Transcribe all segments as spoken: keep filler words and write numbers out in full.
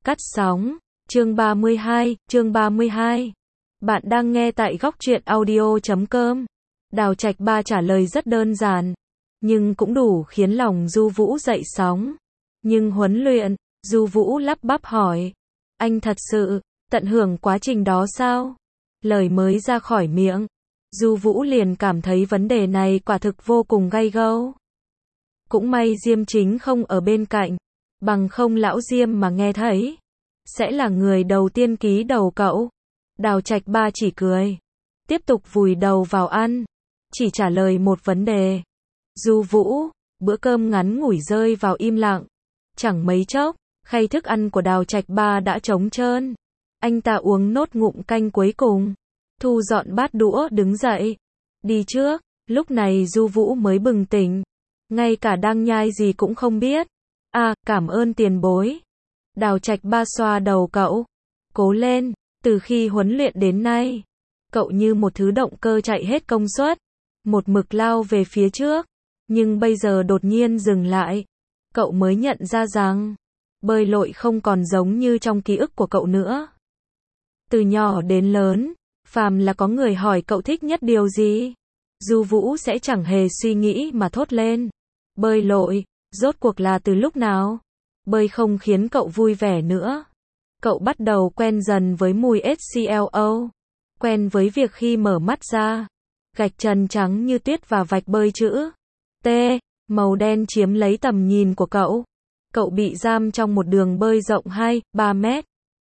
Cắt sóng, chương ba mươi hai, chương ba mươi hai. Bạn đang nghe tại góc truyện audio chấm com. Đào Trạch Ba trả lời rất đơn giản, nhưng cũng đủ khiến lòng Du Vũ dậy sóng. Nhưng huấn luyện, Du Vũ lắp bắp hỏi, anh thật sự tận hưởng quá trình đó sao? Lời mới ra khỏi miệng, Du Vũ liền cảm thấy vấn đề này quả thực vô cùng gay gâu. Cũng may Diêm Chính không ở bên cạnh, bằng không lão Diêm mà nghe thấy, sẽ là người đầu tiên ký đầu cậu. Đào Trạch Ba chỉ cười, tiếp tục vùi đầu vào ăn, chỉ trả lời một vấn đề. Du Vũ, bữa cơm ngắn ngủi rơi vào im lặng. Chẳng mấy chốc, khay thức ăn của Đào Trạch Ba đã trống trơn. Anh ta uống nốt ngụm canh cuối cùng, thu dọn bát đũa đứng dậy, đi trước. Lúc này Du Vũ mới bừng tỉnh, ngay cả đang nhai gì cũng không biết. À, cảm ơn tiền bối. Đào Trạch Ba xoa đầu cậu, cố lên, từ khi huấn luyện đến nay, cậu như một thứ động cơ chạy hết công suất, một mực lao về phía trước, nhưng bây giờ đột nhiên dừng lại. Cậu mới nhận ra rằng, bơi lội không còn giống như trong ký ức của cậu nữa. Từ nhỏ đến lớn, phàm là có người hỏi cậu thích nhất điều gì, Du Vũ sẽ chẳng hề suy nghĩ mà thốt lên, bơi lội. Rốt cuộc là từ lúc nào, bơi không khiến cậu vui vẻ nữa. Cậu bắt đầu quen dần với mùi hát xê lờ, quen với việc khi mở mắt ra, gạch trần trắng như tuyết và vạch bơi chữ T, màu đen chiếm lấy tầm nhìn của cậu. Cậu bị giam trong một đường bơi rộng hai, ba mét,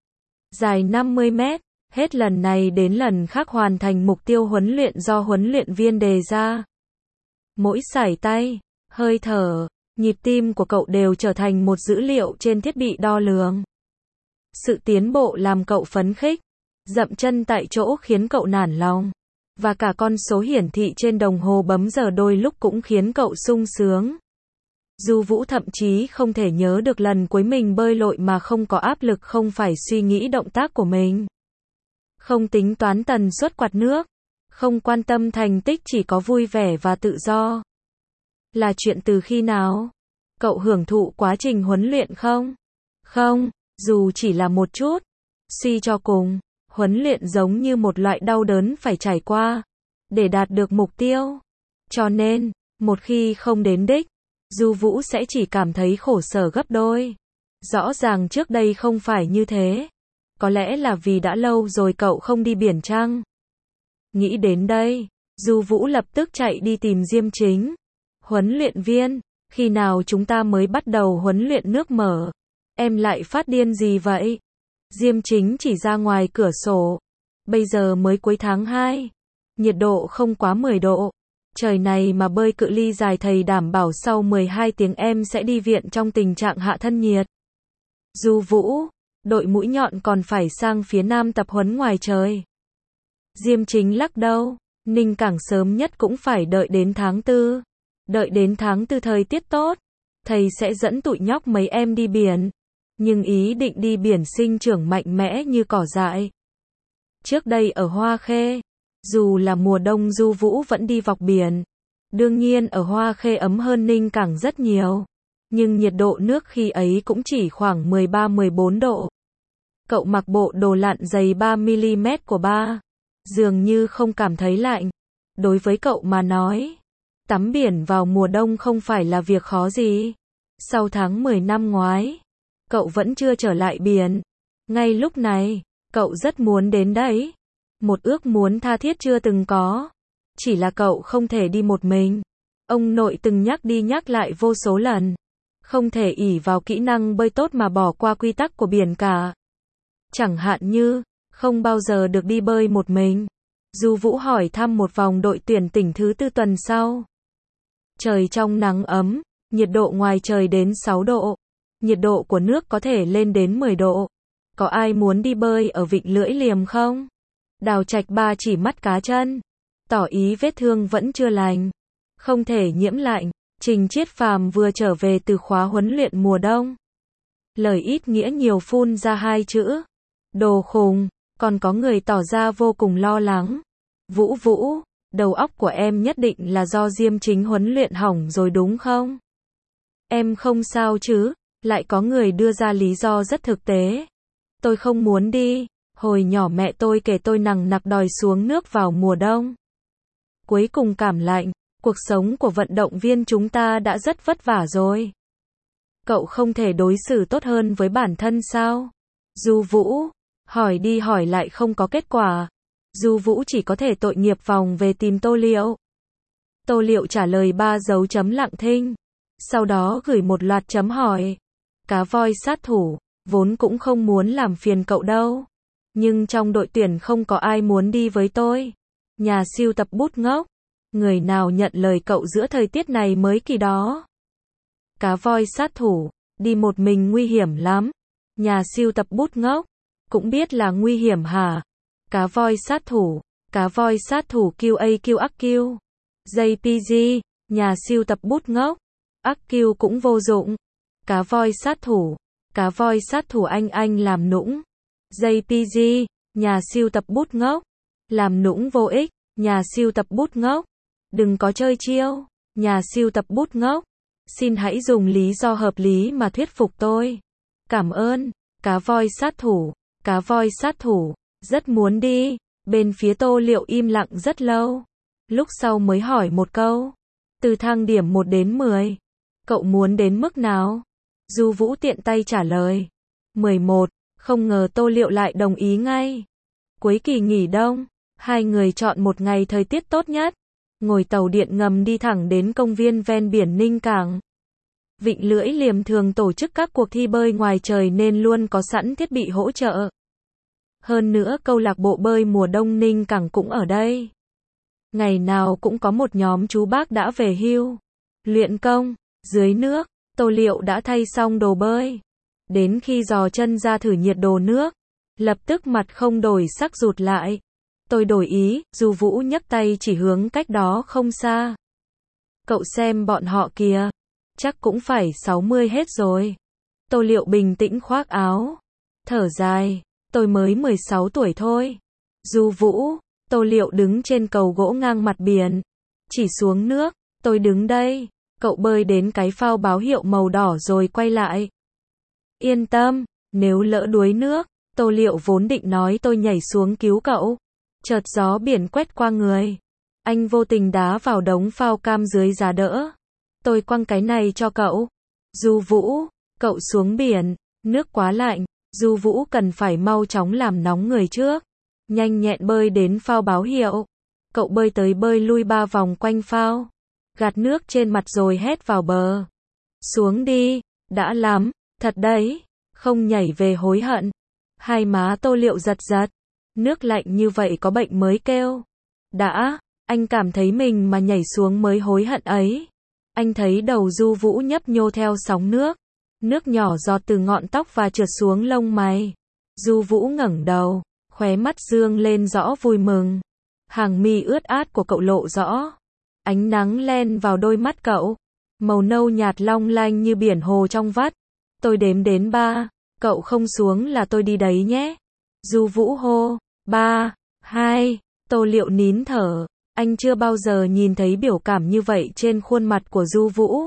dài năm mươi mét, hết lần này đến lần khác hoàn thành mục tiêu huấn luyện do huấn luyện viên đề ra. Mỗi sải tay, hơi thở, nhịp tim của cậu đều trở thành một dữ liệu trên thiết bị đo lường. Sự tiến bộ làm cậu phấn khích, dậm chân tại chỗ khiến cậu nản lòng, và cả con số hiển thị trên đồng hồ bấm giờ đôi lúc cũng khiến cậu sung sướng. Du Vũ thậm chí không thể nhớ được lần cuối mình bơi lội mà không có áp lực, không phải suy nghĩ động tác của mình, không tính toán tần suất quạt nước, không quan tâm thành tích, chỉ có vui vẻ và tự do. Là chuyện từ khi nào? Cậu hưởng thụ quá trình huấn luyện không? Không, dù chỉ là một chút. Suy cho cùng, huấn luyện giống như một loại đau đớn phải trải qua để đạt được mục tiêu. Cho nên, một khi không đến đích, Du Vũ sẽ chỉ cảm thấy khổ sở gấp đôi. Rõ ràng trước đây không phải như thế. Có lẽ là vì đã lâu rồi cậu không đi biển chăng? Nghĩ đến đây, Du Vũ lập tức chạy đi tìm Diêm Chính. Huấn luyện viên, khi nào chúng ta mới bắt đầu huấn luyện nước mở? Em lại phát điên gì vậy? Diêm Chính chỉ ra ngoài cửa sổ. Bây giờ mới cuối tháng hai, nhiệt độ không quá mười độ. Trời này mà bơi cự ly dài thầy đảm bảo sau mười hai tiếng em sẽ đi viện trong tình trạng hạ thân nhiệt. Du Vũ, đội mũi nhọn còn phải sang phía nam tập huấn ngoài trời. Diêm Chính lắc đầu, Ninh Cảng sớm nhất cũng phải đợi đến tháng tư. Đợi đến tháng tư thời tiết tốt, thầy sẽ dẫn tụi nhóc mấy em đi biển. Nhưng ý định đi biển sinh trưởng mạnh mẽ như cỏ dại. Trước đây ở Hoa Khê, dù là mùa đông Du Vũ vẫn đi vọc biển. Đương nhiên ở Hoa Khê ấm hơn Ninh Cảng rất nhiều, nhưng nhiệt độ nước khi ấy cũng chỉ khoảng mười ba mười bốn độ. Cậu mặc bộ đồ lặn dày ba mi li mét của ba, dường như không cảm thấy lạnh. Đối với cậu mà nói, tắm biển vào mùa đông không phải là việc khó gì. Sau tháng mười năm ngoái, cậu vẫn chưa trở lại biển. Ngay lúc này, cậu rất muốn đến đấy. Một ước muốn tha thiết chưa từng có. Chỉ là cậu không thể đi một mình. Ông nội từng nhắc đi nhắc lại vô số lần. Không thể ỷ vào kỹ năng bơi tốt mà bỏ qua quy tắc của biển cả. Chẳng hạn như, không bao giờ được đi bơi một mình. Du Vũ hỏi thăm một vòng đội tuyển tỉnh thứ tư tuần sau. Trời trong nắng ấm, nhiệt độ ngoài trời đến sáu độ. Nhiệt độ của nước có thể lên đến mười độ. Có ai muốn đi bơi ở vịnh Lưỡi Liềm không? Đào Trạch Ba chỉ mắt cá chân, tỏ ý vết thương vẫn chưa lành, không thể nhiễm lạnh. Trình Chiết Phàm vừa trở về từ khóa huấn luyện mùa đông. Lời ít nghĩa nhiều phun ra hai chữ. Đồ khùng. Còn có người tỏ ra vô cùng lo lắng. Vũ Vũ, đầu óc của em nhất định là do Diêm Chính huấn luyện hỏng rồi đúng không? Em không sao chứ? Lại có người đưa ra lý do rất thực tế. Tôi không muốn đi. Hồi nhỏ mẹ tôi kể tôi nằng nặc đòi xuống nước vào mùa đông. Cuối cùng cảm lạnh, cuộc sống của vận động viên chúng ta đã rất vất vả rồi. Cậu không thể đối xử tốt hơn với bản thân sao? Du Vũ, hỏi đi hỏi lại không có kết quả. Du Vũ chỉ có thể tội nghiệp vòng về tìm Tô Liệu. Tô Liệu trả lời ba dấu chấm lặng thinh. Sau đó gửi một loạt chấm hỏi. Cá voi sát thủ, vốn cũng không muốn làm phiền cậu đâu. Nhưng trong đội tuyển không có ai muốn đi với tôi. Nhà sưu tập bút ngốc. Người nào nhận lời cậu giữa thời tiết này mới kỳ đó. Cá voi sát thủ, đi một mình nguy hiểm lắm. Nhà sưu tập bút ngốc, cũng biết là nguy hiểm hả? Cá voi sát thủ, cá voi sát thủ Q A Q ắc Q. J P G, nhà sưu tập bút ngốc. ắc Q cũng vô dụng. Cá voi sát thủ, cá voi sát thủ anh anh làm nũng. J P G, nhà sưu tập bút ngốc. Làm nũng vô ích, nhà sưu tập bút ngốc. Đừng có chơi chiêu, nhà sưu tập bút ngốc. Xin hãy dùng lý do hợp lý mà thuyết phục tôi. Cảm ơn, cá voi sát thủ, cá voi sát thủ, rất muốn đi. Bên phía Tô Liệu im lặng rất lâu. Lúc sau mới hỏi một câu. Từ thang điểm một đến mười. Cậu muốn đến mức nào? Du Vũ tiện tay trả lời. mười một, không ngờ Tô Liệu lại đồng ý ngay. Cuối kỳ nghỉ đông, hai người chọn một ngày thời tiết tốt nhất. Ngồi tàu điện ngầm đi thẳng đến công viên ven biển Ninh Cảng. Vịnh Lưỡi Liềm thường tổ chức các cuộc thi bơi ngoài trời nên luôn có sẵn thiết bị hỗ trợ. Hơn nữa câu lạc bộ bơi mùa đông Ninh Cảng cũng ở đây. Ngày nào cũng có một nhóm chú bác đã về hưu. Luyện công, dưới nước, Tô Liệu đã thay xong đồ bơi. Đến khi dò chân ra thử nhiệt độ nước, lập tức mặt không đổi sắc rụt lại. Tôi đổi ý, Du Vũ nhấc tay chỉ hướng cách đó không xa. Cậu xem bọn họ kìa, chắc cũng phải sáu mươi hết rồi. Tô Liệu bình tĩnh khoác áo, thở dài, tôi mới mười sáu tuổi thôi. Du Vũ, Tô Liệu đứng trên cầu gỗ ngang mặt biển, chỉ xuống nước, tôi đứng đây. Cậu bơi đến cái phao báo hiệu màu đỏ rồi quay lại. Yên tâm, nếu lỡ đuối nước, Tô Liệu vốn định nói tôi nhảy xuống cứu cậu. Chợt gió biển quét qua người. Anh vô tình đá vào đống phao cam dưới giá đỡ. Tôi quăng cái này cho cậu. Du Vũ, cậu xuống biển, nước quá lạnh. Du Vũ cần phải mau chóng làm nóng người trước. Nhanh nhẹn bơi đến phao báo hiệu. Cậu bơi tới bơi lui ba vòng quanh phao. Gạt nước trên mặt rồi hét vào bờ. Xuống đi, đã lắm, thật đấy, không nhảy về hối hận. Hai má Tô Liệu giật giật. Nước lạnh như vậy có bệnh mới kêu. Đã, anh cảm thấy mình mà nhảy xuống mới hối hận ấy. Anh thấy đầu Du Vũ nhấp nhô theo sóng nước. Nước nhỏ giọt từ ngọn tóc và trượt xuống lông mày. Du Vũ ngẩng đầu, khóe mắt dương lên rõ vui mừng. Hàng mi ướt át của cậu lộ rõ. Ánh nắng len vào đôi mắt cậu. Màu nâu nhạt long lanh như biển hồ trong vắt. Tôi đếm đến ba. Cậu không xuống là tôi đi đấy nhé. Du Vũ hô. Ba, hai, Tô Liệu nín thở. Anh chưa bao giờ nhìn thấy biểu cảm như vậy trên khuôn mặt của Du Vũ.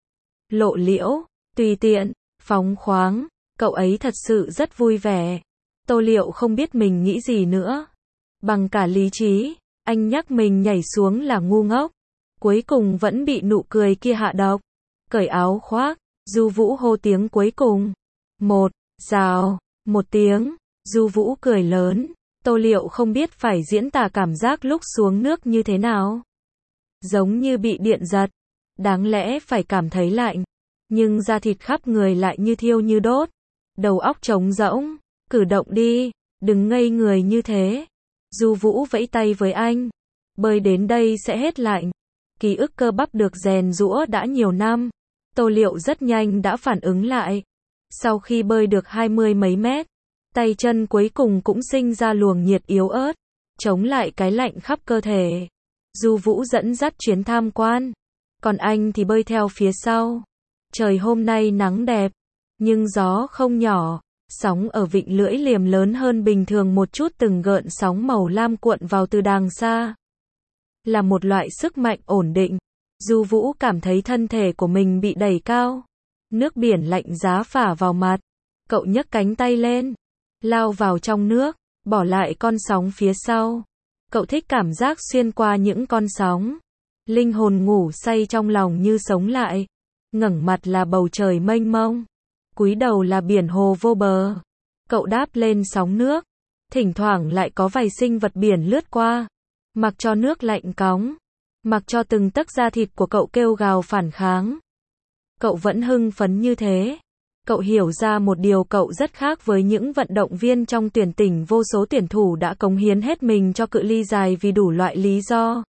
Lộ liễu, tùy tiện, phóng khoáng. Cậu ấy thật sự rất vui vẻ. Tô Liệu không biết mình nghĩ gì nữa. Bằng cả lý trí, anh nhắc mình nhảy xuống là ngu ngốc. Cuối cùng vẫn bị nụ cười kia hạ độc. Cởi áo khoác, Du Vũ hô tiếng cuối cùng. Một, rào, một tiếng, Du Vũ cười lớn. Tô Liệu không biết phải diễn tả cảm giác lúc xuống nước như thế nào. Giống như bị điện giật. Đáng lẽ phải cảm thấy lạnh. Nhưng da thịt khắp người lại như thiêu như đốt. Đầu óc trống rỗng. Cử động đi, đừng ngây người như thế. Du Vũ vẫy tay với anh. Bơi đến đây sẽ hết lạnh. Ký ức cơ bắp được rèn giũa đã nhiều năm. Tô Liệu rất nhanh đã phản ứng lại. Sau khi bơi được hai mươi mấy mét, tay chân cuối cùng cũng sinh ra luồng nhiệt yếu ớt, chống lại cái lạnh khắp cơ thể. Du Vũ dẫn dắt chuyến tham quan, còn anh thì bơi theo phía sau. Trời hôm nay nắng đẹp, nhưng gió không nhỏ, sóng ở Vịnh Lưỡi Liềm lớn hơn bình thường một chút, từng gợn sóng màu lam cuộn vào từ đàng xa. Là một loại sức mạnh ổn định. Du Vũ cảm thấy thân thể của mình bị đẩy cao. Nước biển lạnh giá phả vào mặt. Cậu nhấc cánh tay lên. lao vào trong nước, bỏ lại con sóng phía sau. Cậu thích cảm giác xuyên qua những con sóng. Linh hồn ngủ say trong lòng như sống lại. Ngẩng mặt là bầu trời mênh mông. Cúi đầu là biển hồ vô bờ. Cậu đáp lên sóng nước. Thỉnh thoảng lại có vài sinh vật biển lướt qua. Mặc cho nước lạnh cóng. Mặc cho từng tấc da thịt của cậu kêu gào phản kháng. Cậu vẫn hưng phấn như thế. Cậu hiểu ra một điều, cậu rất khác với những vận động viên trong tuyển tỉnh. Vô số tuyển thủ đã cống hiến hết mình cho cự ly dài vì đủ loại lý do.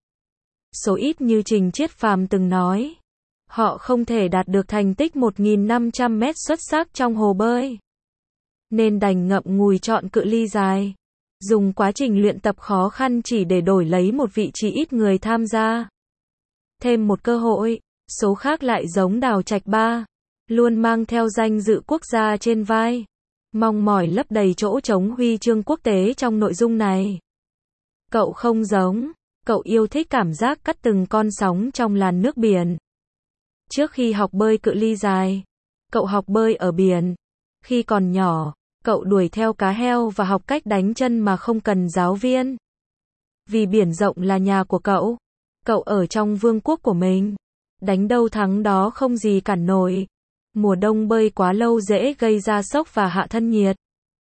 Số ít như Trình Chiết Phàm từng nói. Họ không thể đạt được thành tích một nghìn năm trăm mét xuất sắc trong hồ bơi. Nên đành ngậm ngùi chọn cự ly dài. Dùng quá trình luyện tập khó khăn chỉ để đổi lấy một vị trí ít người tham gia. Thêm một cơ hội. Số khác lại giống Đào Trạch Ba. Luôn mang theo danh dự quốc gia trên vai. Mong mỏi lấp đầy chỗ trống huy chương quốc tế trong nội dung này. Cậu không giống. Cậu yêu thích cảm giác cắt từng con sóng trong làn nước biển. Trước khi học bơi cự ly dài, cậu học bơi ở biển. Khi còn nhỏ, cậu đuổi theo cá heo và học cách đánh chân mà không cần giáo viên. Vì biển rộng là nhà của cậu. Cậu ở trong vương quốc của mình. Đánh đâu thắng đó không gì cản nổi. Mùa đông bơi quá lâu dễ gây ra sốc và hạ thân nhiệt.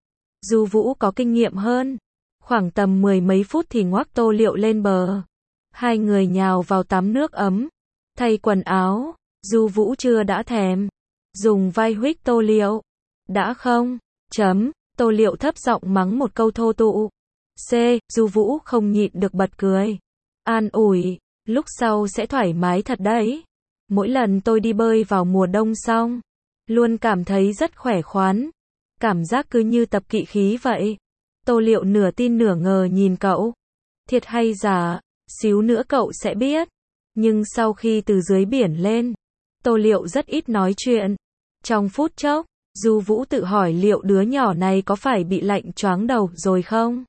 Du Vũ có kinh nghiệm hơn. Khoảng tầm mười mấy phút thì ngoác Tô Liệu lên bờ. Hai người nhào vào tắm nước ấm. Thay quần áo. Du Vũ chưa đã thèm. Dùng vai huých Tô Liệu. Đã không? Chấm. Tô Liệu thấp giọng mắng một câu thô tục. C. Du Vũ không nhịn được bật cười. An ủi. Lúc sau sẽ thoải mái thật đấy. Mỗi lần tôi đi bơi vào mùa đông xong, luôn cảm thấy rất khỏe khoắn. Cảm giác cứ như tập kỵ khí vậy. Tô Liệu nửa tin nửa ngờ nhìn cậu. Thiệt hay giả, xíu nữa cậu sẽ biết. Nhưng sau khi từ dưới biển lên, Tô Liệu rất ít nói chuyện. Trong phút chốc, Du Vũ tự hỏi liệu đứa nhỏ này có phải bị lạnh choáng đầu rồi không?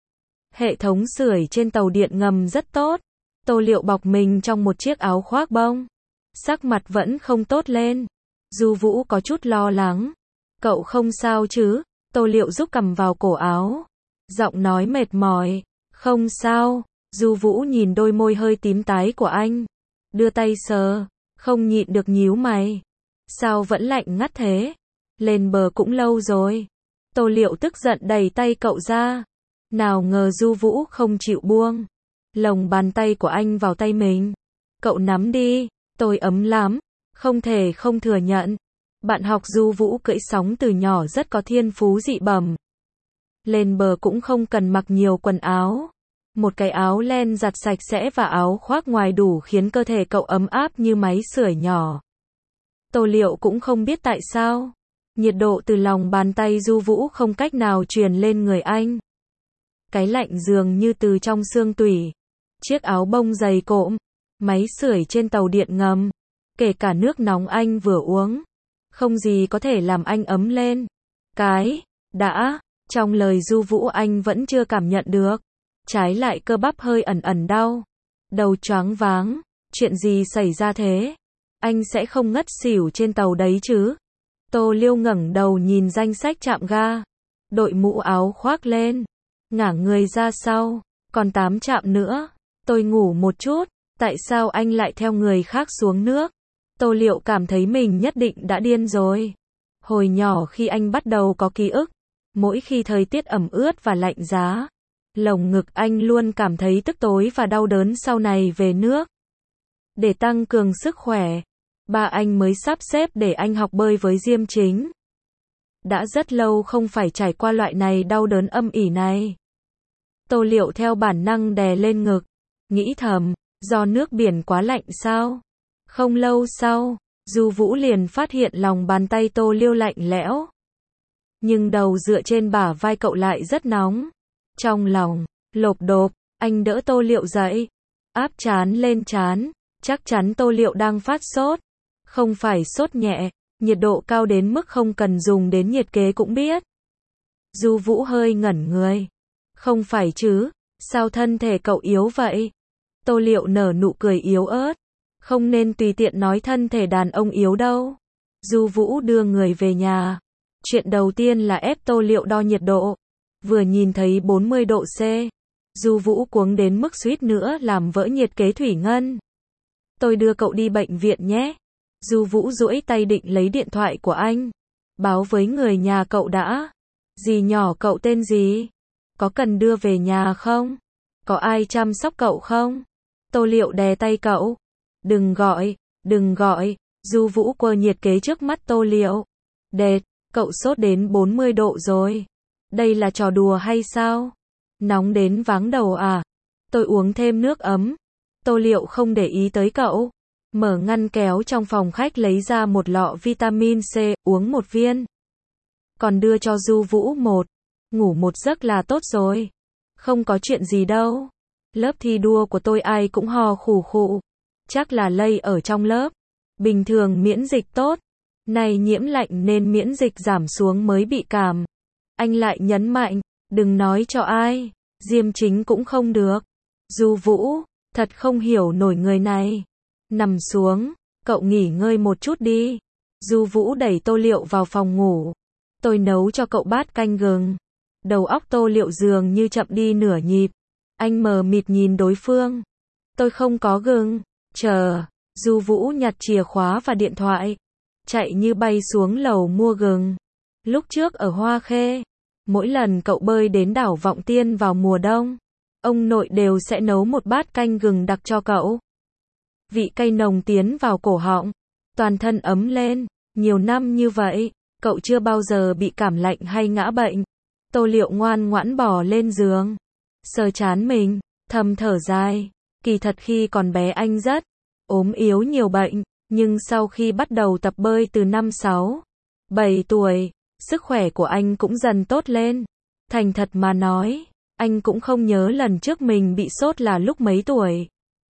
Hệ thống sưởi trên tàu điện ngầm rất tốt. Tô Liệu bọc mình trong một chiếc áo khoác bông. Sắc mặt vẫn không tốt lên. Du Vũ có chút lo lắng. Cậu không sao chứ? Tô Liệu rúc cằm vào cổ áo. Giọng nói mệt mỏi. Không sao. Du Vũ nhìn đôi môi hơi tím tái của anh. Đưa tay sờ. Không nhịn được nhíu mày. Sao vẫn lạnh ngắt thế? Lên bờ cũng lâu rồi. Tô Liệu tức giận đẩy tay cậu ra. Nào ngờ Du Vũ không chịu buông lồng bàn tay của anh vào tay mình. Cậu nắm đi. Tôi ấm lắm. Không thể không thừa nhận. Bạn học Du Vũ cưỡi sóng từ nhỏ rất có thiên phú dị bẩm. Lên bờ cũng không cần mặc nhiều quần áo. Một cái áo len giặt sạch sẽ và áo khoác ngoài đủ khiến cơ thể cậu ấm áp như máy sưởi nhỏ. Tô Liệu cũng không biết tại sao. Nhiệt độ từ lòng bàn tay Du Vũ không cách nào truyền lên người anh. Cái lạnh dường như từ trong xương tủy. Chiếc áo bông dày cộm. Máy sưởi trên tàu điện ngầm. Kể cả nước nóng anh vừa uống. Không gì có thể làm anh ấm lên. Cái, đã, trong lời Du Vũ anh vẫn chưa cảm nhận được. Trái lại cơ bắp hơi ẩn ẩn đau. Đầu choáng váng. Chuyện gì xảy ra thế? Anh sẽ không ngất xỉu trên tàu đấy chứ? Tô Liêu ngẩng đầu nhìn danh sách trạm ga. Đội mũ áo khoác lên. Ngả người ra sau. Còn tám trạm nữa. Tôi ngủ một chút. Tại sao anh lại theo người khác xuống nước? Tô Liệu cảm thấy mình nhất định đã điên rồi. Hồi nhỏ khi anh bắt đầu có ký ức, mỗi khi thời tiết ẩm ướt và lạnh giá, lồng ngực anh luôn cảm thấy tức tối và đau đớn. Sau này về nước. Để tăng cường sức khỏe, ba anh mới sắp xếp để anh học bơi với Diêm Chính. Đã rất lâu không phải trải qua loại này đau đớn âm ỉ này. Tô Liệu theo bản năng đè lên ngực, nghĩ thầm, do nước biển quá lạnh sao? Không lâu sau, Du Vũ liền phát hiện lòng bàn tay Tô Liêu lạnh lẽo. Nhưng đầu dựa trên bả vai cậu lại rất nóng. Trong lòng, lộp độp, anh đỡ Tô Liệu dậy. Áp trán lên trán, chắc chắn Tô Liệu đang phát sốt. Không phải sốt nhẹ, nhiệt độ cao đến mức không cần dùng đến nhiệt kế cũng biết. Du Vũ hơi ngẩn người. Không phải chứ, sao thân thể cậu yếu vậy? Tô Liệu nở nụ cười yếu ớt. Không nên tùy tiện nói thân thể đàn ông yếu đâu. Du Vũ đưa người về nhà. Chuyện đầu tiên là ép Tô Liệu đo nhiệt độ. Vừa nhìn thấy bốn mươi độ C, Du Vũ cuống đến mức suýt nữa làm vỡ nhiệt kế thủy ngân. Tôi đưa cậu đi bệnh viện nhé. Du Vũ duỗi tay định lấy điện thoại của anh. Báo với người nhà cậu đã. Dì nhỏ cậu tên gì? Có cần đưa về nhà không? Có ai chăm sóc cậu không? Tô Liệu đè tay cậu. Đừng gọi, đừng gọi. Du Vũ quơ nhiệt kế trước mắt Tô Liệu. Đệt, cậu sốt đến bốn mươi độ rồi. Đây là trò đùa hay sao? Nóng đến váng đầu à? Tôi uống thêm nước ấm. Tô Liệu không để ý tới cậu. Mở ngăn kéo trong phòng khách lấy ra một lọ vitamin C, uống một viên. Còn đưa cho Du Vũ một. Ngủ một giấc là tốt rồi. Không có chuyện gì đâu. Lớp thi đua của tôi ai cũng ho khủ khụ. Chắc là lây ở trong lớp. Bình thường miễn dịch tốt. Này nhiễm lạnh nên miễn dịch giảm xuống mới bị cảm. Anh lại nhấn mạnh, đừng nói cho ai. Diêm Chính cũng không được. Du Vũ, thật không hiểu nổi người này. Nằm xuống, cậu nghỉ ngơi một chút đi. Du Vũ đẩy Tô Liệu vào phòng ngủ. Tôi nấu cho cậu bát canh gừng. Đầu óc Tô Liệu dường như chậm đi nửa nhịp. Anh mờ mịt nhìn đối phương. Tôi không có gừng. Chờ. Du Vũ nhặt chìa khóa và điện thoại. Chạy như bay xuống lầu mua gừng. Lúc trước ở Hoa Khê, mỗi lần cậu bơi đến đảo Vọng Tiên vào mùa đông, ông nội đều sẽ nấu một bát canh gừng đặc cho cậu. Vị cay nồng tiến vào cổ họng. Toàn thân ấm lên. Nhiều năm như vậy, cậu chưa bao giờ bị cảm lạnh hay ngã bệnh. Tô Liệu ngoan ngoãn bò lên giường. Sờ trán mình, thầm thở dài. Kỳ thật khi còn bé anh rất ốm yếu nhiều bệnh. Nhưng sau khi bắt đầu tập bơi từ năm sáu, bảy tuổi, sức khỏe của anh cũng dần tốt lên. Thành thật mà nói, anh cũng không nhớ lần trước mình bị sốt là lúc mấy tuổi.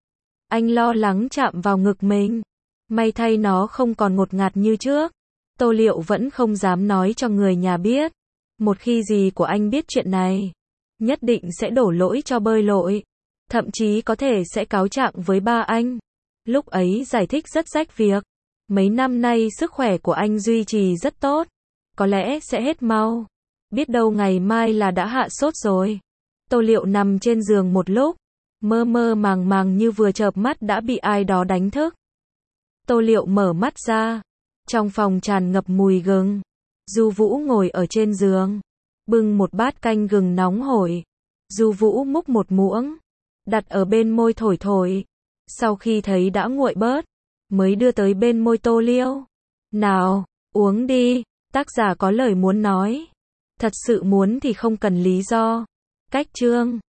Anh lo lắng chạm vào ngực mình. May thay nó không còn ngột ngạt như trước. Tô Liệu vẫn không dám nói cho người nhà biết. Một khi dì của anh biết chuyện này, nhất định sẽ đổ lỗi cho bơi lội. Thậm chí có thể sẽ cáo trạng với ba anh. Lúc ấy giải thích rất rách việc. Mấy năm nay sức khỏe của anh duy trì rất tốt. Có lẽ sẽ hết mau. Biết đâu ngày mai là đã hạ sốt rồi. Tô Liệu nằm trên giường một lúc. Mơ mơ màng màng như vừa chợp mắt đã bị ai đó đánh thức. Tô Liệu mở mắt ra. Trong phòng tràn ngập mùi gừng. Du Vũ ngồi ở trên giường. Bưng một bát canh gừng nóng hổi. Du Vũ múc một muỗng. Đặt ở bên môi thổi thổi. Sau khi thấy đã nguội bớt, mới đưa tới bên môi Tô Liệu. Nào, uống đi, tác giả có lời muốn nói. Thật sự muốn thì không cần lý do. Cách chương